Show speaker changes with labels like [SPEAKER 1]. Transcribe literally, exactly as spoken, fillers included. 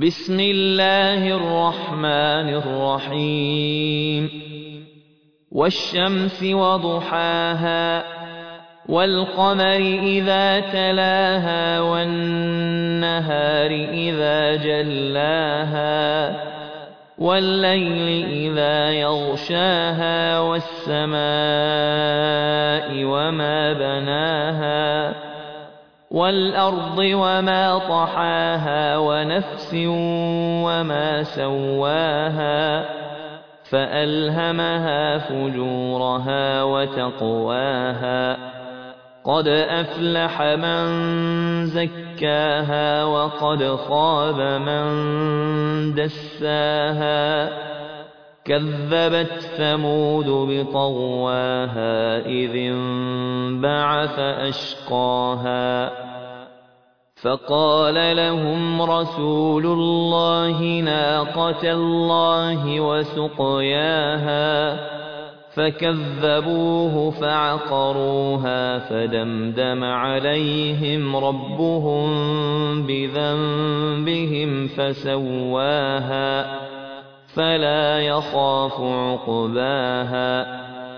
[SPEAKER 1] بسم الله الرحمن الرحيم والشمس وضحاها والقمر إذا تلاها والنهار إذا جلاها والليل إذا يغشاها والسماء وما بناها والأرض وما طحاها ونفس وما سواها فألهمها فجورها وتقواها قد أفلح من زكاها وقد خاب من دساها كذبت ثمود بطغواها إذ انبعث أشقاها فقال لهم رسول الله ناقة الله وسقياها فكذبوه فعقروها فدمدم عليهم ربهم بذنبهم فسواها فلا يخاف عقباها